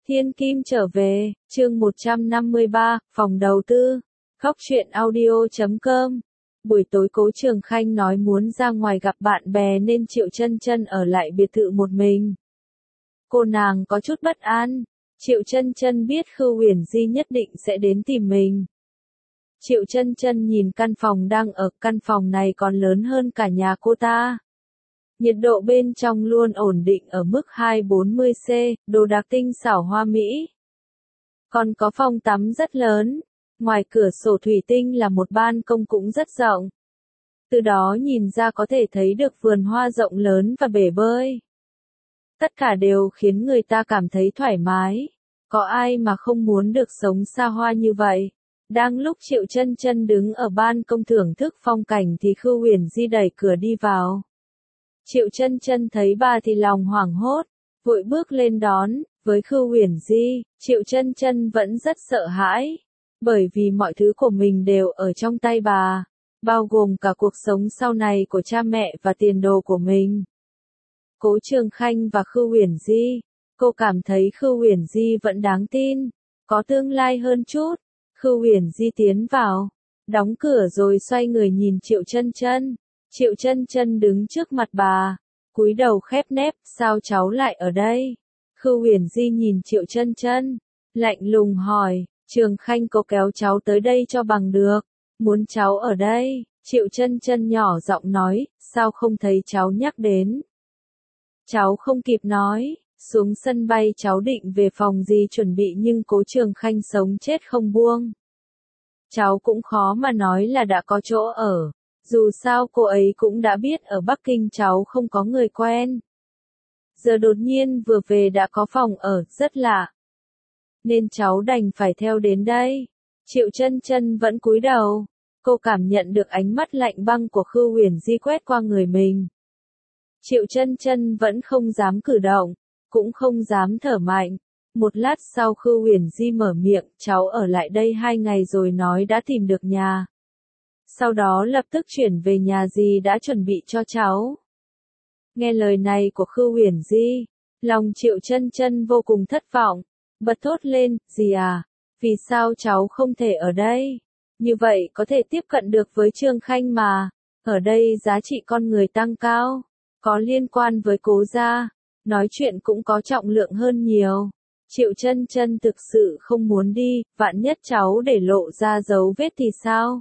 Thiên Kim trở về, chương 153, phòng đầu tư. Khóc chuyện audio.com. Buổi tối Cố Trường Khanh nói muốn ra ngoài gặp bạn bè nên Triệu Chân Chân ở lại biệt thự một mình. Cô nàng có chút bất an. Triệu Chân Chân biết Khưu Uyển Di nhất định sẽ đến tìm mình. Triệu Chân Chân nhìn căn phòng đang ở, căn phòng này còn lớn hơn cả nhà cô ta. Nhiệt độ bên trong luôn ổn định ở mức 240°C, đồ đạc tinh xảo hoa mỹ. Còn có phòng tắm rất lớn, ngoài cửa sổ thủy tinh là một ban công cũng rất rộng. Từ đó nhìn ra có thể thấy được vườn hoa rộng lớn và bể bơi. Tất cả đều khiến người ta cảm thấy thoải mái. Có ai mà không muốn được sống xa hoa như vậy? Đang lúc Triệu Chân Chân đứng ở ban công thưởng thức phong cảnh thì Khưu Uyển Di đẩy cửa đi vào. Triệu Chân Chân thấy bà thì lòng hoảng hốt, vội bước lên đón. Với Khưu Uyển Di, Triệu Chân Chân vẫn rất sợ hãi, bởi vì mọi thứ của mình đều ở trong tay bà, bao gồm cả cuộc sống sau này của cha mẹ và tiền đồ của mình. Cố Trường Khanh và Khưu Uyển Di, cô cảm thấy Khưu Uyển Di vẫn đáng tin, có tương lai hơn chút. Khưu Uyển Di tiến vào, đóng cửa rồi xoay người nhìn Triệu Chân Chân. Triệu Chân Chân đứng trước mặt bà, cúi đầu khép nép, sao cháu lại ở đây? Khưu Uyển Di nhìn Triệu Chân Chân, lạnh lùng hỏi, Trường Khanh có kéo cháu tới đây cho bằng được, muốn cháu ở đây. Triệu Chân Chân nhỏ giọng nói, sao không thấy cháu nhắc đến? Cháu không kịp nói, xuống sân bay cháu định về phòng gì chuẩn bị nhưng Cố Trường Khanh sống chết không buông. Cháu cũng khó mà nói là đã có chỗ ở, dù sao cô ấy cũng đã biết ở Bắc Kinh cháu không có người quen. Giờ đột nhiên vừa về đã có phòng ở, rất lạ. Nên cháu đành phải theo đến đây. Triệu Chân Chân vẫn cúi đầu. Cô cảm nhận được ánh mắt lạnh băng của Khưu Uyển Di quét qua người mình. Triệu Chân Chân vẫn không dám cử động, cũng không dám thở mạnh. Một lát sau Khưu Uyển Di mở miệng, cháu ở lại đây 2 ngày rồi nói đã tìm được nhà. Sau đó lập tức chuyển về nhà dì đã chuẩn bị cho cháu. Nghe lời này của Khưu Uyển Di, lòng Triệu Chân Chân vô cùng thất vọng, bật thốt lên, dì à, vì sao cháu không thể ở đây? Như vậy có thể tiếp cận được với Trường Khanh mà, ở đây giá trị con người tăng cao, có liên quan với Cố gia, nói chuyện cũng có trọng lượng hơn nhiều. Triệu Chân Chân thực sự không muốn đi, vạn nhất cháu để lộ ra dấu vết thì sao?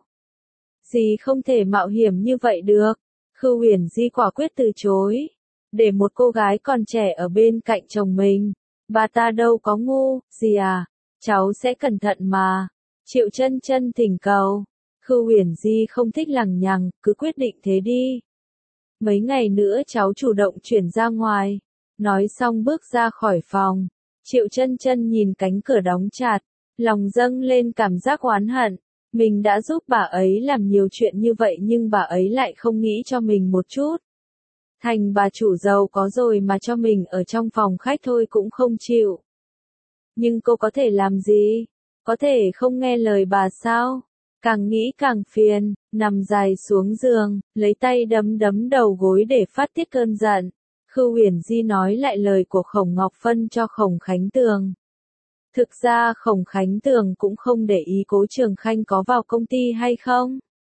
Dì không thể mạo hiểm như vậy được. Khưu Uyển Di quả quyết từ chối. Để một cô gái còn trẻ ở bên cạnh chồng mình, bà ta đâu có ngu, dì à, cháu sẽ cẩn thận mà. Triệu Chân Chân thỉnh cầu. Khưu Uyển Di không thích lằng nhằng, cứ quyết định thế đi. Mấy ngày nữa cháu chủ động chuyển ra ngoài. Nói xong bước ra khỏi phòng. Triệu Chân Chân nhìn cánh cửa đóng chặt, lòng dâng lên cảm giác oán hận. Mình đã giúp bà ấy làm nhiều chuyện như vậy nhưng bà ấy lại không nghĩ cho mình một chút. Thành bà chủ giàu có rồi mà cho mình ở trong phòng khách thôi cũng không chịu. Nhưng cô có thể làm gì? Có thể không nghe lời bà sao? Càng nghĩ càng phiền, nằm dài xuống giường, lấy tay đấm đấm đầu gối để phát tiết cơn giận. Khưu Uyển Di nói lại lời của Khổng Ngọc Phân cho Khổng Khánh Tường. Thực ra Khổng Khánh Tường cũng không để ý Cố Trường Khanh có vào công ty hay không.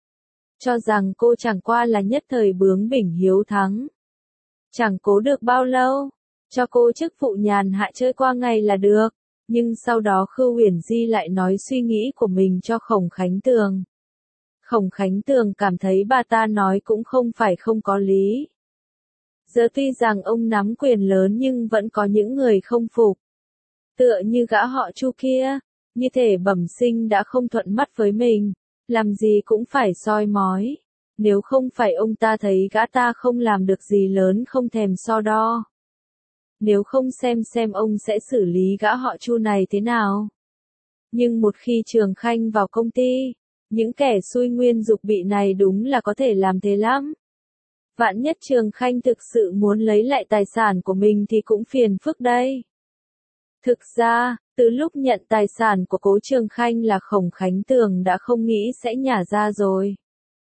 Cho rằng cô chẳng qua là nhất thời bướng bỉnh hiếu thắng. Chẳng cố được bao lâu, cho cô chức vụ nhàn hạ chơi qua ngày là được. Nhưng sau đó Khưu Uyển Di lại nói suy nghĩ của mình cho Khổng Khánh Tường. Khổng Khánh Tường cảm thấy bà ta nói cũng không phải không có lý. Giờ tuy rằng ông nắm quyền lớn nhưng vẫn có những người không phục. Tựa như gã họ Chu kia, như thể bẩm sinh đã không thuận mắt với mình, làm gì cũng phải soi mói. Nếu không phải ông ta thấy gã ta không làm được gì lớn không thèm so đo. Nếu không xem ông sẽ xử lý gã họ Chu này thế nào. Nhưng một khi Trường Khanh vào công ty, những kẻ xui nguyên dục bị này đúng là có thể làm thế lắm. Vạn nhất Trường Khanh thực sự muốn lấy lại tài sản của mình thì cũng phiền phức đây. Thực ra, từ lúc nhận tài sản của Cố Trường Khanh là Khổng Khánh Tường đã không nghĩ sẽ nhả ra rồi.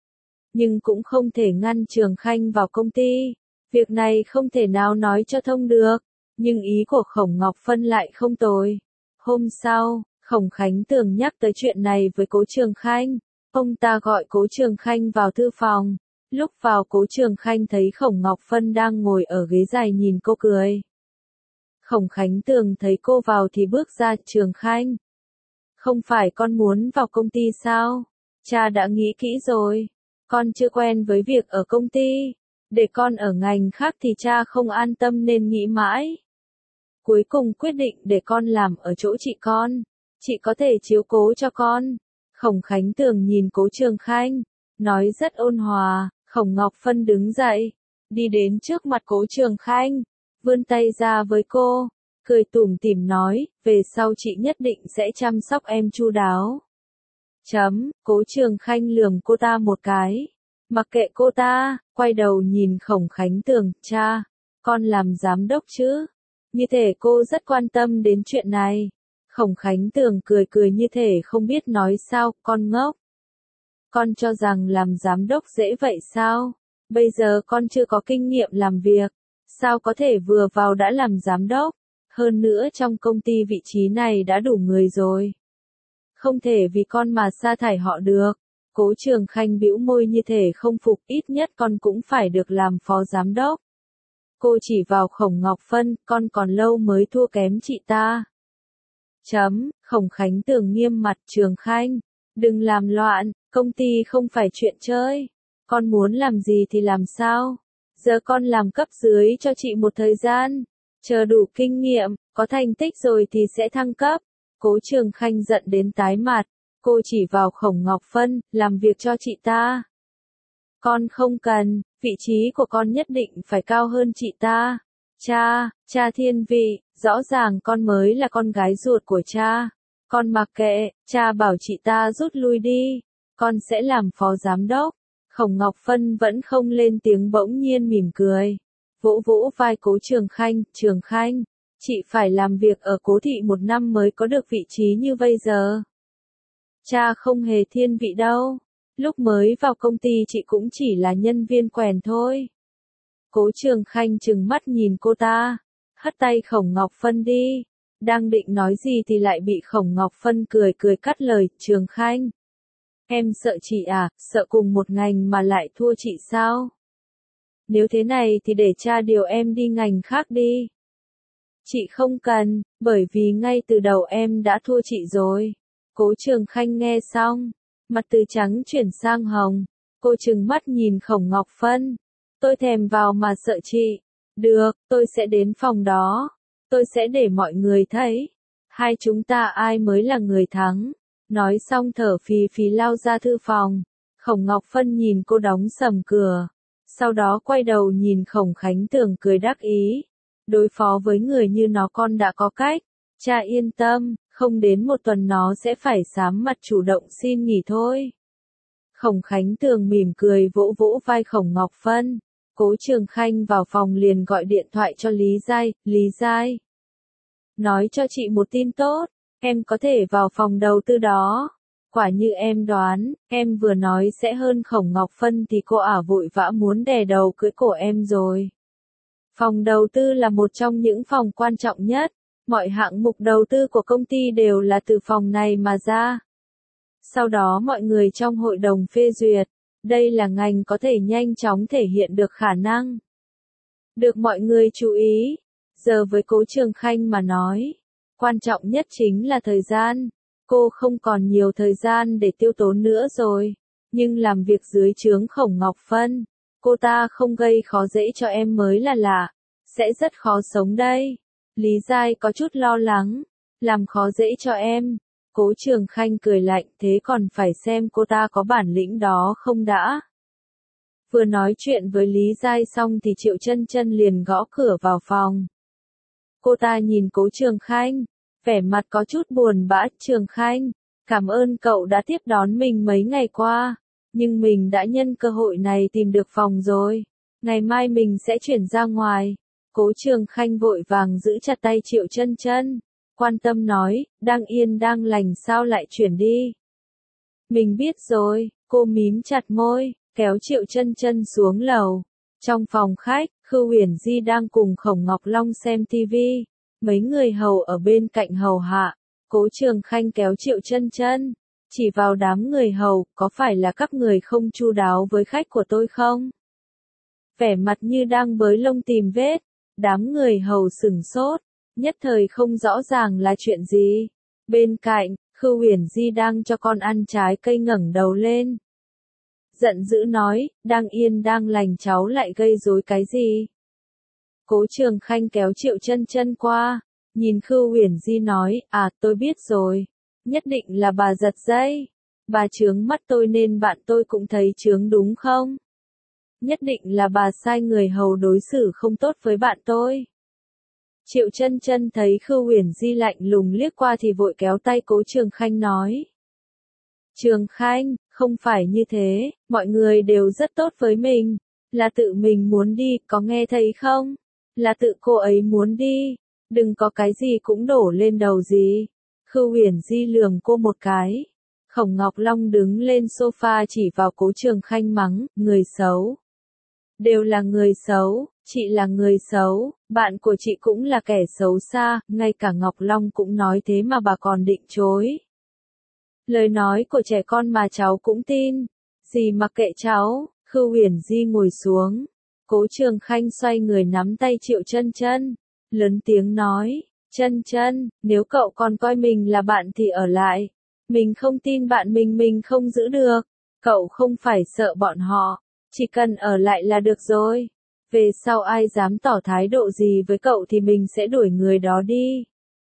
Nhưng cũng không thể ngăn Trường Khanh vào công ty. Việc này không thể nào nói cho thông được. Nhưng ý của Khổng Ngọc Phân lại không tồi. Hôm sau, Khổng Khánh Tường nhắc tới chuyện này với Cố Trường Khanh. Ông ta gọi Cố Trường Khanh vào thư phòng. Lúc vào Cố Trường Khanh thấy Khổng Ngọc Phân đang ngồi ở ghế dài nhìn cô cười. Khổng Khánh Tường thấy cô vào thì bước ra. Trường Khanh, không phải con muốn vào công ty sao? Cha đã nghĩ kỹ rồi. Con chưa quen với việc ở công ty. Để con ở ngành khác thì cha không an tâm nên nghĩ mãi. Cuối cùng quyết định để con làm ở chỗ chị con. Chị có thể chiếu cố cho con. Khổng Khánh Tường nhìn Cố Trường Khanh, nói rất ôn hòa. Khổng Ngọc Phân đứng dậy, đi đến trước mặt Cố Trường Khanh, vươn tay ra với cô, cười tủm tỉm nói, về sau chị nhất định sẽ chăm sóc em chu đáo. Cố Trường Khanh lườm cô ta một cái, mặc kệ cô ta, quay đầu nhìn Khổng Khánh Tường, cha, con làm giám đốc chứ? Như thể cô rất quan tâm đến chuyện này. Khổng Khánh Tường cười cười như thể không biết nói sao, con ngốc. Con cho rằng làm giám đốc dễ vậy sao? Bây giờ con chưa có kinh nghiệm làm việc, sao có thể vừa vào đã làm giám đốc? Hơn nữa trong công ty vị trí này đã đủ người rồi. Không thể vì con mà sa thải họ được. Cố Trường Khanh bĩu môi như thể không phục, ít nhất con cũng phải được làm phó giám đốc. Cô chỉ vào Khổng Ngọc Phân, con còn lâu mới thua kém chị ta. Khổng Khánh Tường nghiêm mặt, Trường Khanh, đừng làm loạn, công ty không phải chuyện chơi. Con muốn làm gì thì làm sao? Giờ con làm cấp dưới cho chị một thời gian, chờ đủ kinh nghiệm, có thành tích rồi thì sẽ thăng cấp. Cố Trường Khanh giận đến tái mặt, cô chỉ vào Khổng Ngọc Phân, làm việc cho chị ta. Con không cần, vị trí của con nhất định phải cao hơn chị ta. Cha thiên vị, rõ ràng con mới là con gái ruột của cha. Con mặc kệ, cha bảo chị ta rút lui đi, con sẽ làm phó giám đốc. Khổng Ngọc Phân vẫn không lên tiếng, bỗng nhiên mỉm cười. Vỗ vỗ vai Cố Trường Khanh, Trường Khanh, chị phải làm việc ở Cố thị 1 năm mới có được vị trí như bây giờ. Cha không hề thiên vị đâu. Lúc mới vào công ty chị cũng chỉ là nhân viên quèn thôi. Cố Trường Khanh trừng mắt nhìn cô ta, hất tay Khổng Ngọc Phân đi. Đang định nói gì thì lại bị Khổng Ngọc Phân cười cười cắt lời, Trường Khanh. Em sợ chị à, sợ cùng một ngành mà lại thua chị sao? Nếu thế này thì để cha điều em đi ngành khác đi. Chị không cần, bởi vì ngay từ đầu em đã thua chị rồi. Cố Trường Khanh nghe xong, mặt từ trắng chuyển sang hồng. Cô trừng mắt nhìn Khổng Ngọc Phân. Tôi thèm vào mà sợ chị. Được, tôi sẽ đến phòng đó. Tôi sẽ để mọi người thấy. Hai chúng ta ai mới là người thắng. Nói xong thở phì phì lao ra thư phòng. Khổng Ngọc Phân nhìn cô đóng sầm cửa. Sau đó quay đầu nhìn Khổng Khánh Tường cười đắc ý. Đối phó với người như nó con đã có cách. Cha yên tâm, không đến một tuần nó sẽ phải sám mặt chủ động xin nghỉ thôi. Khổng Khánh Tường mỉm cười vỗ vỗ vai Khổng Ngọc Phân. Cố Trường Khanh vào phòng liền gọi điện thoại cho Lý Giai. Lý Giai, nói cho chị một tin tốt, em có thể vào phòng đầu tư đó. Quả như em đoán, em vừa nói sẽ hơn Khổng Ngọc Phân thì cô ả vội vã muốn đè đầu cưỡi cổ em rồi. Phòng đầu tư là một trong những phòng quan trọng nhất, mọi hạng mục đầu tư của công ty đều là từ phòng này mà ra. Sau đó mọi người trong hội đồng phê duyệt, đây là ngành có thể nhanh chóng thể hiện được khả năng. Được mọi người chú ý, giờ với Cố Trường Khanh mà nói, quan trọng nhất chính là thời gian. Cô không còn nhiều thời gian để tiêu tốn nữa rồi, nhưng làm việc dưới trướng Khổng Ngọc Phân, cô ta không gây khó dễ cho em mới là lạ, sẽ rất khó sống đây. Lý Giai có chút lo lắng, làm khó dễ cho em. Cố Trường Khanh cười lạnh, thế còn phải xem cô ta có bản lĩnh đó không đã. Vừa nói chuyện với Lý Giai xong thì Triệu Chân Chân liền gõ cửa vào phòng. Cô ta nhìn Cố Trường Khanh, vẻ mặt có chút buồn bã. Trường Khanh, cảm ơn cậu đã tiếp đón mình mấy ngày qua, nhưng mình đã nhân cơ hội này tìm được phòng rồi. Ngày mai mình sẽ chuyển ra ngoài. Cố Trường Khanh vội vàng giữ chặt tay Triệu Chân Chân, quan tâm nói, đang yên đang lành sao lại chuyển đi. Mình biết rồi, cô mím chặt môi, kéo Triệu Chân Chân xuống lầu. Trong phòng khách, Khưu Huyền Di đang cùng Khổng Ngọc Long xem tivi, mấy người hầu ở bên cạnh hầu hạ, Cố Trường Khanh kéo Triệu Chân Chân, chỉ vào đám người hầu, có phải là các người không chu đáo với khách của tôi không? Vẻ mặt như đang bới lông tìm vết, đám người hầu sửng sốt, nhất thời không rõ ràng là chuyện gì. Bên cạnh, Khưu Huyền Di đang cho con ăn trái cây ngẩng đầu lên. Giận dữ nói, đang yên đang lành cháu lại gây rối cái gì? Cố Trường Khanh kéo Triệu Chân Chân qua, nhìn Khưu Huyền Di nói, tôi biết rồi, nhất định là bà giật dây, bà chướng mắt tôi nên bạn tôi cũng thấy chướng đúng không? Nhất định là bà sai người hầu đối xử không tốt với bạn tôi. Triệu Chân Chân thấy Khưu Huyền Di lạnh lùng liếc qua thì vội kéo tay Cố Trường Khanh nói. Trường Khanh, không phải như thế, mọi người đều rất tốt với mình, là tự mình muốn đi, có nghe thấy không? Là tự cô ấy muốn đi, đừng có cái gì cũng đổ lên đầu gì. Khưu Huyền Di lườm cô một cái. Khổng Ngọc Long đứng lên sofa chỉ vào Cố Trường Khanh mắng, người xấu. Đều là người xấu, chị là người xấu, bạn của chị cũng là kẻ xấu xa, ngay cả Ngọc Long cũng nói thế mà bà còn định chối. Lời nói của trẻ con mà cháu cũng tin, gì mặc kệ cháu. Khưu Huyền Di ngồi xuống, Cố Trường Khanh xoay người nắm tay Triệu Chân Chân, lớn tiếng nói, Chân Chân, nếu cậu còn coi mình là bạn thì ở lại, mình không tin bạn mình không giữ được, cậu không phải sợ bọn họ, chỉ cần ở lại là được rồi, về sau ai dám tỏ thái độ gì với cậu thì mình sẽ đuổi người đó đi.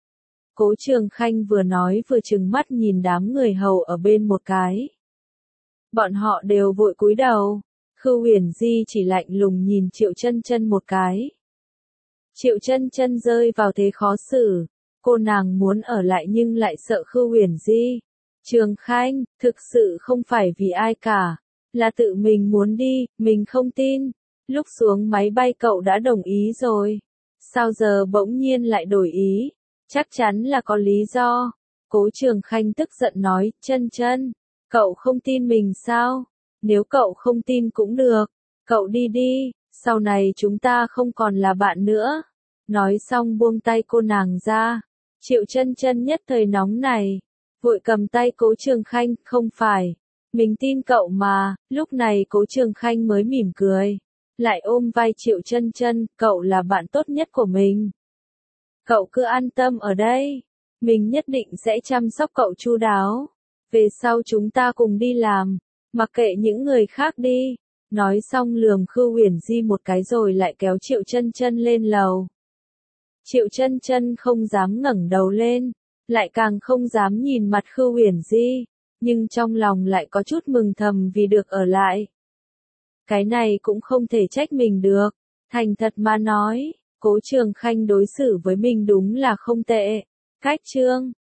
Cố Trường Khanh vừa nói vừa trừng mắt nhìn đám người hầu ở bên một cái. Bọn họ đều vội cúi đầu. Khưu Huyền Di chỉ lạnh lùng nhìn Triệu Chân Chân một cái. Triệu Chân Chân rơi vào thế khó xử. Cô nàng muốn ở lại nhưng lại sợ Khưu Huyền Di. Trường Khanh, thực sự không phải vì ai cả. Là tự mình muốn đi, mình không tin. Lúc xuống máy bay cậu đã đồng ý rồi. Sao giờ bỗng nhiên lại đổi ý? Chắc chắn là có lý do. Cố Trường Khanh tức giận nói, Chân Chân, cậu không tin mình sao? Nếu cậu không tin cũng được, cậu đi đi, sau này chúng ta không còn là bạn nữa. Nói xong buông tay cô nàng ra. Triệu Chân Chân nhất thời nóng này, vội cầm tay Cố Trường Khanh, không phải, mình tin cậu mà. Lúc này Cố Trường Khanh mới mỉm cười, lại ôm vai Triệu Chân Chân, cậu là bạn tốt nhất của mình. Cậu cứ an tâm ở đây, mình nhất định sẽ chăm sóc cậu chu đáo. Về sau chúng ta cùng đi làm, mặc kệ những người khác đi. Nói xong lườm Khưu Huyền Di một cái rồi lại kéo Triệu Chân Chân lên lầu. Triệu Chân Chân không dám ngẩng đầu lên, lại càng không dám nhìn mặt Khưu Huyền Di, nhưng trong lòng lại có chút mừng thầm vì được ở lại. Cái này cũng không thể trách mình được, thành thật mà nói, Cố Trường Khanh đối xử với mình đúng là không tệ. Cách chương